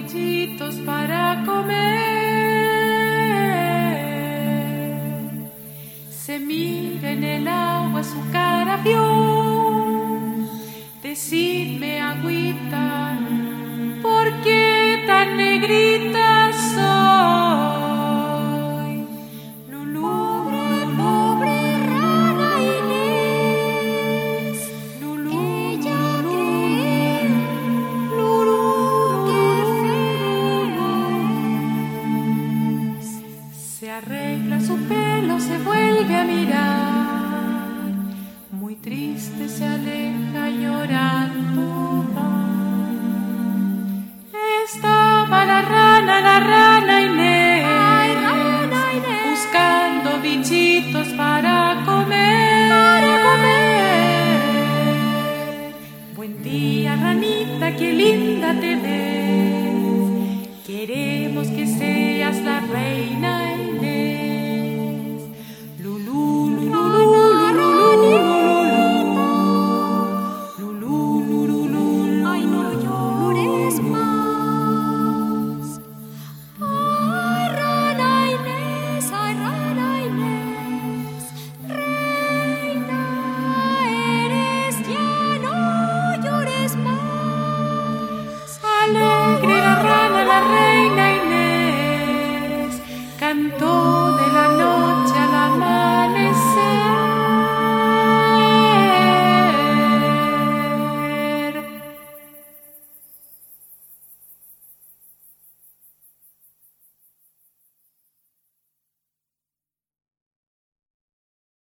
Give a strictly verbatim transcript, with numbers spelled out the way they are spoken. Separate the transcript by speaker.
Speaker 1: bichitos para comer. Se mira en el agua, su cara vio. Decidme, agüita, ¿por qué tan negrita soy? Lulú,
Speaker 2: Pobre, pobre rana Inés,
Speaker 1: lulú,
Speaker 2: ella
Speaker 1: lulú,
Speaker 2: cree
Speaker 1: lulú,
Speaker 2: que
Speaker 1: lulú.
Speaker 2: fea es.
Speaker 1: Se arregla su pelo, se vuelve a mirar, muy triste se aleja llorando va. Estaba la rana, la rana Inés,
Speaker 2: Ay, rana Inés,
Speaker 1: buscando bichitos para comer.
Speaker 2: para
Speaker 1: comer. Buen día, ranita, qué linda te ves. Queremos que seas la reina Inés.